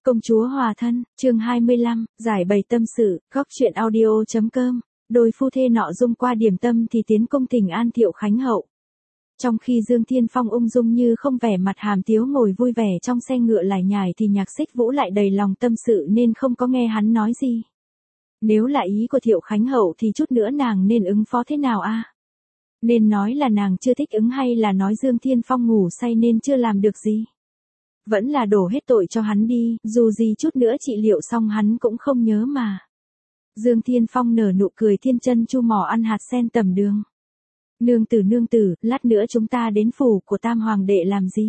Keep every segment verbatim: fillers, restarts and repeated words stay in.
Công chúa hòa thân, chương hai mươi lăm, giải bày tâm sự, góc truyện audio.com, đôi phu thê nọ dung qua điểm tâm thì tiến cung thỉnh an Thiệu Khánh hậu. Trong khi Dương Thiên Phong ung dung như không vẻ mặt hàm tiếu ngồi vui vẻ trong xe ngựa lải nhải thì Nhạc Xích Vũ lại đầy lòng tâm sự nên không có nghe hắn nói gì. Nếu là ý của Thiệu Khánh hậu thì chút nữa nàng nên ứng phó thế nào a? Nên nói là nàng chưa thích ứng hay là nói Dương Thiên Phong ngủ say nên chưa làm được gì? Vẫn là đổ hết tội cho hắn đi, dù gì chút nữa trị liệu xong hắn cũng không nhớ mà. Dương Thiên Phong nở nụ cười thiên chân chu mỏ ăn hạt sen tầm đường. Nương tử nương tử, lát nữa chúng ta đến phủ của Tam Hoàng đệ làm gì?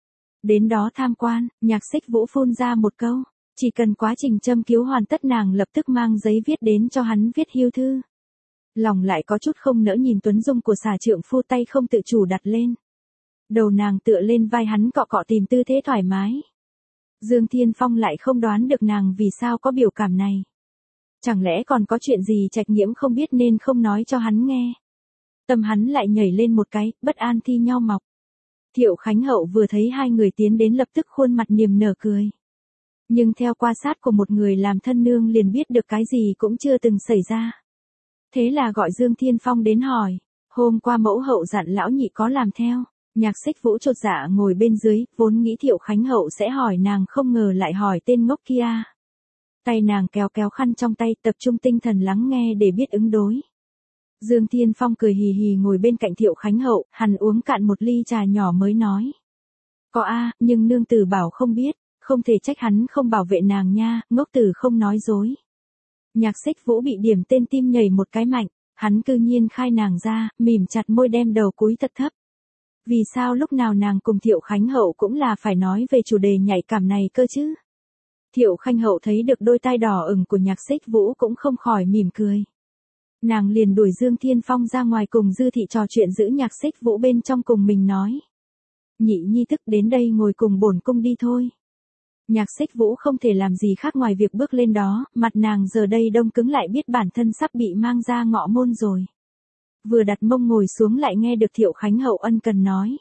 Đến đó tham quan, Nhạc Xích Vũ phun ra một câu, chỉ cần quá trình châm cứu hoàn tất nàng lập tức mang giấy viết đến cho hắn viết hưu thư. Lòng lại có chút không nỡ nhìn tuấn dung của xà trượng phu, tay không tự chủ đặt lên. Đầu nàng tựa lên vai hắn cọ cọ tìm tư thế thoải mái. Dương Thiên Phong lại không đoán được nàng vì sao có biểu cảm này. Chẳng lẽ còn có chuyện gì trạch nhiễm không biết nên không nói cho hắn nghe. Tâm hắn lại nhảy lên một cái, bất an thi nhau mọc. Thiệu Khánh hậu vừa thấy hai người tiến đến lập tức khuôn mặt niềm nở cười. Nhưng theo quan sát của một người làm thân nương liền biết được cái gì cũng chưa từng xảy ra. Thế là gọi Dương Thiên Phong đến hỏi, hôm qua mẫu hậu dặn lão nhị có làm theo. Nhạc Xích Vũ chột dạ ngồi bên dưới, vốn nghĩ Thiệu Khánh hậu sẽ hỏi nàng không ngờ lại hỏi tên ngốc kia. Tay nàng kéo kéo khăn trong tay, tập trung tinh thần lắng nghe để biết ứng đối. Dương Thiên Phong cười hì hì ngồi bên cạnh Thiệu Khánh hậu, hắn uống cạn một ly trà nhỏ mới nói. Có a, nhưng nương tử bảo không biết, không thể trách hắn không bảo vệ nàng nha, ngốc tử không nói dối. Nhạc Xích Vũ bị điểm tên tim nhảy một cái mạnh, hắn cư nhiên khai nàng ra, mỉm chặt môi đem đầu cúi thật thấp. Vì sao lúc nào nàng cùng Thiệu Khánh hậu cũng là phải nói về chủ đề nhạy cảm này cơ chứ? Thiệu Khánh hậu thấy được đôi tai đỏ ửng của Nhạc Xích Vũ cũng không khỏi mỉm cười. Nàng liền đuổi Dương Thiên Phong ra ngoài cùng Dư thị trò chuyện, giữ Nhạc Xích Vũ bên trong cùng mình nói. Nhị nhi tức đến đây ngồi cùng bổn cung đi thôi. Nhạc Xích Vũ không thể làm gì khác ngoài việc bước lên đó, mặt nàng giờ đây đông cứng lại biết bản thân sắp bị mang ra ngọ môn rồi. Vừa đặt mông ngồi xuống lại nghe được Thiệu Khánh hậu ân cần nói.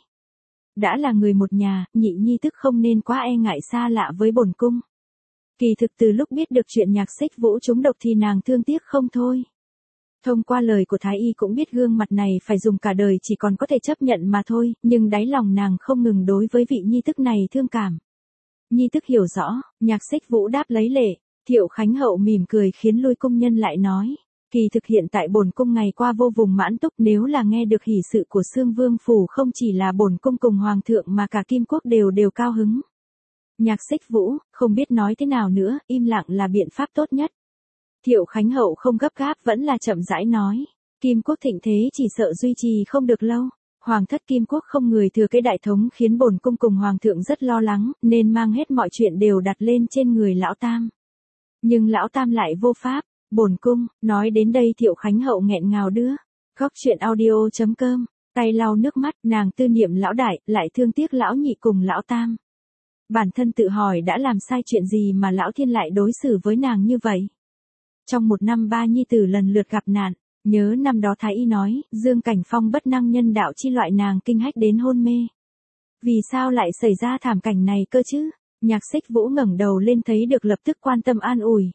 Đã là người một nhà, nhị nhi tức không nên quá e ngại xa lạ với bổn cung. Kỳ thực từ lúc biết được chuyện Nhạc Xích Vũ trúng độc thì nàng thương tiếc không thôi. Thông qua lời của Thái y cũng biết gương mặt này phải dùng cả đời chỉ còn có thể chấp nhận mà thôi, nhưng đáy lòng nàng không ngừng đối với vị nhi tức này thương cảm. Nhi tức hiểu rõ, Nhạc Xích Vũ đáp lấy lệ, Thiệu Khánh hậu mỉm cười khiến lui cung nhân lại nói. Kỳ thực hiện tại bổn cung ngày qua vô vùng mãn túc, nếu là nghe được hỷ sự của Xương Vương phủ không chỉ là bổn cung cùng hoàng thượng mà cả Kim Quốc đều đều cao hứng. Nhạc Xích Vũ, không biết nói thế nào nữa, im lặng là biện pháp tốt nhất. Thiệu Khánh hậu không gấp gáp vẫn là chậm rãi nói, Kim Quốc thịnh thế chỉ sợ duy trì không được lâu. Hoàng thất Kim Quốc không người thừa kế đại thống khiến bổn cung cùng hoàng thượng rất lo lắng, nên mang hết mọi chuyện đều đặt lên trên người lão tam. Nhưng lão tam lại vô pháp. Bổn cung, nói đến đây Thiệu Khánh hậu nghẹn ngào đưa. Góc truyện audio.com, tay lau nước mắt, nàng tư niệm lão đại, lại thương tiếc lão nhị cùng lão tam. Bản thân tự hỏi đã làm sai chuyện gì mà lão thiên lại đối xử với nàng như vậy. Trong một năm ba nhi tử lần lượt gặp nạn, nhớ năm đó Thái y nói, Dương Cảnh Phong bất năng nhân đạo chi loại nàng kinh hách đến hôn mê. Vì sao lại xảy ra thảm cảnh này cơ chứ? Nhạc Xích Vũ ngẩng đầu lên thấy được lập tức quan tâm an ủi.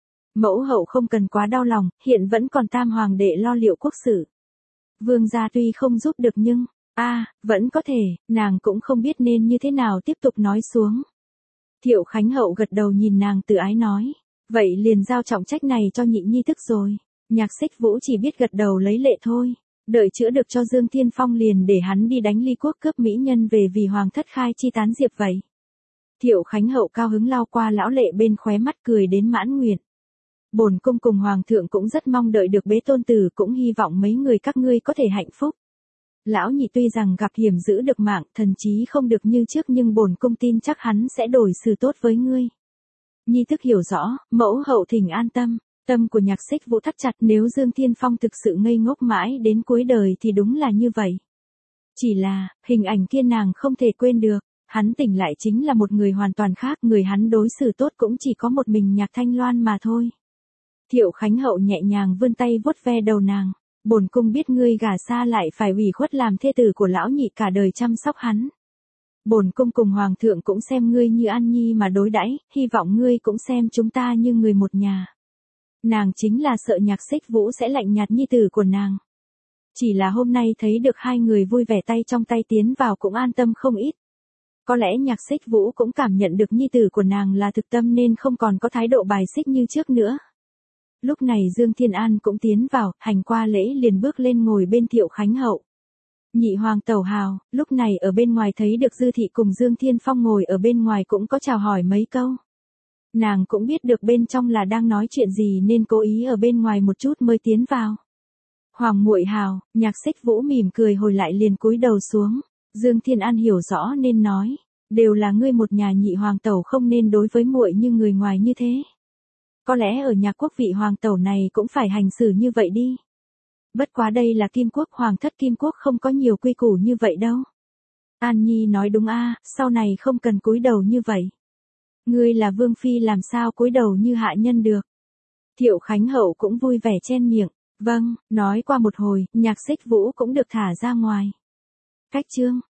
Mẫu hậu không cần quá đau lòng, hiện vẫn còn Tam Hoàng đệ lo liệu quốc sự. Vương gia tuy không giúp được nhưng, a à, vẫn có thể, nàng cũng không biết nên như thế nào tiếp tục nói xuống. Thiệu Khánh hậu gật đầu nhìn nàng tự ái nói, vậy liền giao trọng trách này cho nhị nhi tức rồi. Nhạc Xích Vũ chỉ biết gật đầu lấy lệ thôi, đợi chữa được cho Dương Thiên Phong liền để hắn đi đánh Ly Quốc cướp mỹ nhân về vì hoàng thất khai chi tán diệp vậy. Thiệu Khánh hậu cao hứng lao qua lão lệ bên khóe mắt cười đến mãn nguyện. Bổn cung cùng hoàng thượng cũng rất mong đợi được bế tôn tử, cũng hy vọng mấy người các ngươi có thể hạnh phúc. Lão nhị tuy rằng gặp hiểm giữ được mạng, thần chí không được như trước nhưng bổn cung tin chắc hắn sẽ đổi xử tốt với ngươi. Nhi tức hiểu rõ, mẫu hậu thỉnh an tâm. Tâm của Nhạc Xích Vũ thắt chặt, nếu Dương Thiên Phong thực sự ngây ngốc mãi đến cuối đời thì đúng là như vậy. Chỉ là, hình ảnh kia nàng không thể quên được, hắn tỉnh lại chính là một người hoàn toàn khác, người hắn đối xử tốt cũng chỉ có một mình Nhạc Thanh Loan mà thôi. Thiệu Khánh hậu nhẹ nhàng vươn tay vuốt ve đầu nàng, bổn cung biết ngươi gả xa lại phải ủy khuất làm thê tử của lão nhị cả đời chăm sóc hắn. Bổn cung cùng hoàng thượng cũng xem ngươi như An Nhi mà đối đãi, hy vọng ngươi cũng xem chúng ta như người một nhà. Nàng chính là sợ Nhạc Xích Vũ sẽ lạnh nhạt nhi tử của nàng. Chỉ là hôm nay thấy được hai người vui vẻ tay trong tay tiến vào cũng an tâm không ít. Có lẽ Nhạc Xích Vũ cũng cảm nhận được nhi tử của nàng là thực tâm nên không còn có thái độ bài xích như trước nữa. Lúc này Dương Thiên An cũng tiến vào, hành qua lễ liền bước lên ngồi bên Thiệu Khánh Hậu. Nhị hoàng tẩu hào, lúc này ở bên ngoài thấy được Dư Thị cùng Dương Thiên Phong ngồi ở bên ngoài cũng có chào hỏi mấy câu. Nàng cũng biết được bên trong là đang nói chuyện gì nên cố ý ở bên ngoài một chút mới tiến vào. Hoàng muội hào, Nhạc Xích Vũ mỉm cười hồi lại liền cúi đầu xuống. Dương Thiên An hiểu rõ nên nói, đều là ngươi một nhà nhị hoàng tẩu không nên đối với muội như người ngoài như thế. Có lẽ ở nhà quốc vị hoàng tẩu này cũng phải hành xử như vậy đi. Bất quá đây là Kim Quốc, hoàng thất Kim Quốc không có nhiều quy củ như vậy đâu. An Nhi nói đúng a, sau này không cần cúi đầu như vậy. Ngươi là vương phi làm sao cúi đầu như hạ nhân được. Thiệu Khánh Hậu cũng vui vẻ chen miệng, vâng, nói qua một hồi, Nhạc Xích Vũ cũng được thả ra ngoài. Cách chương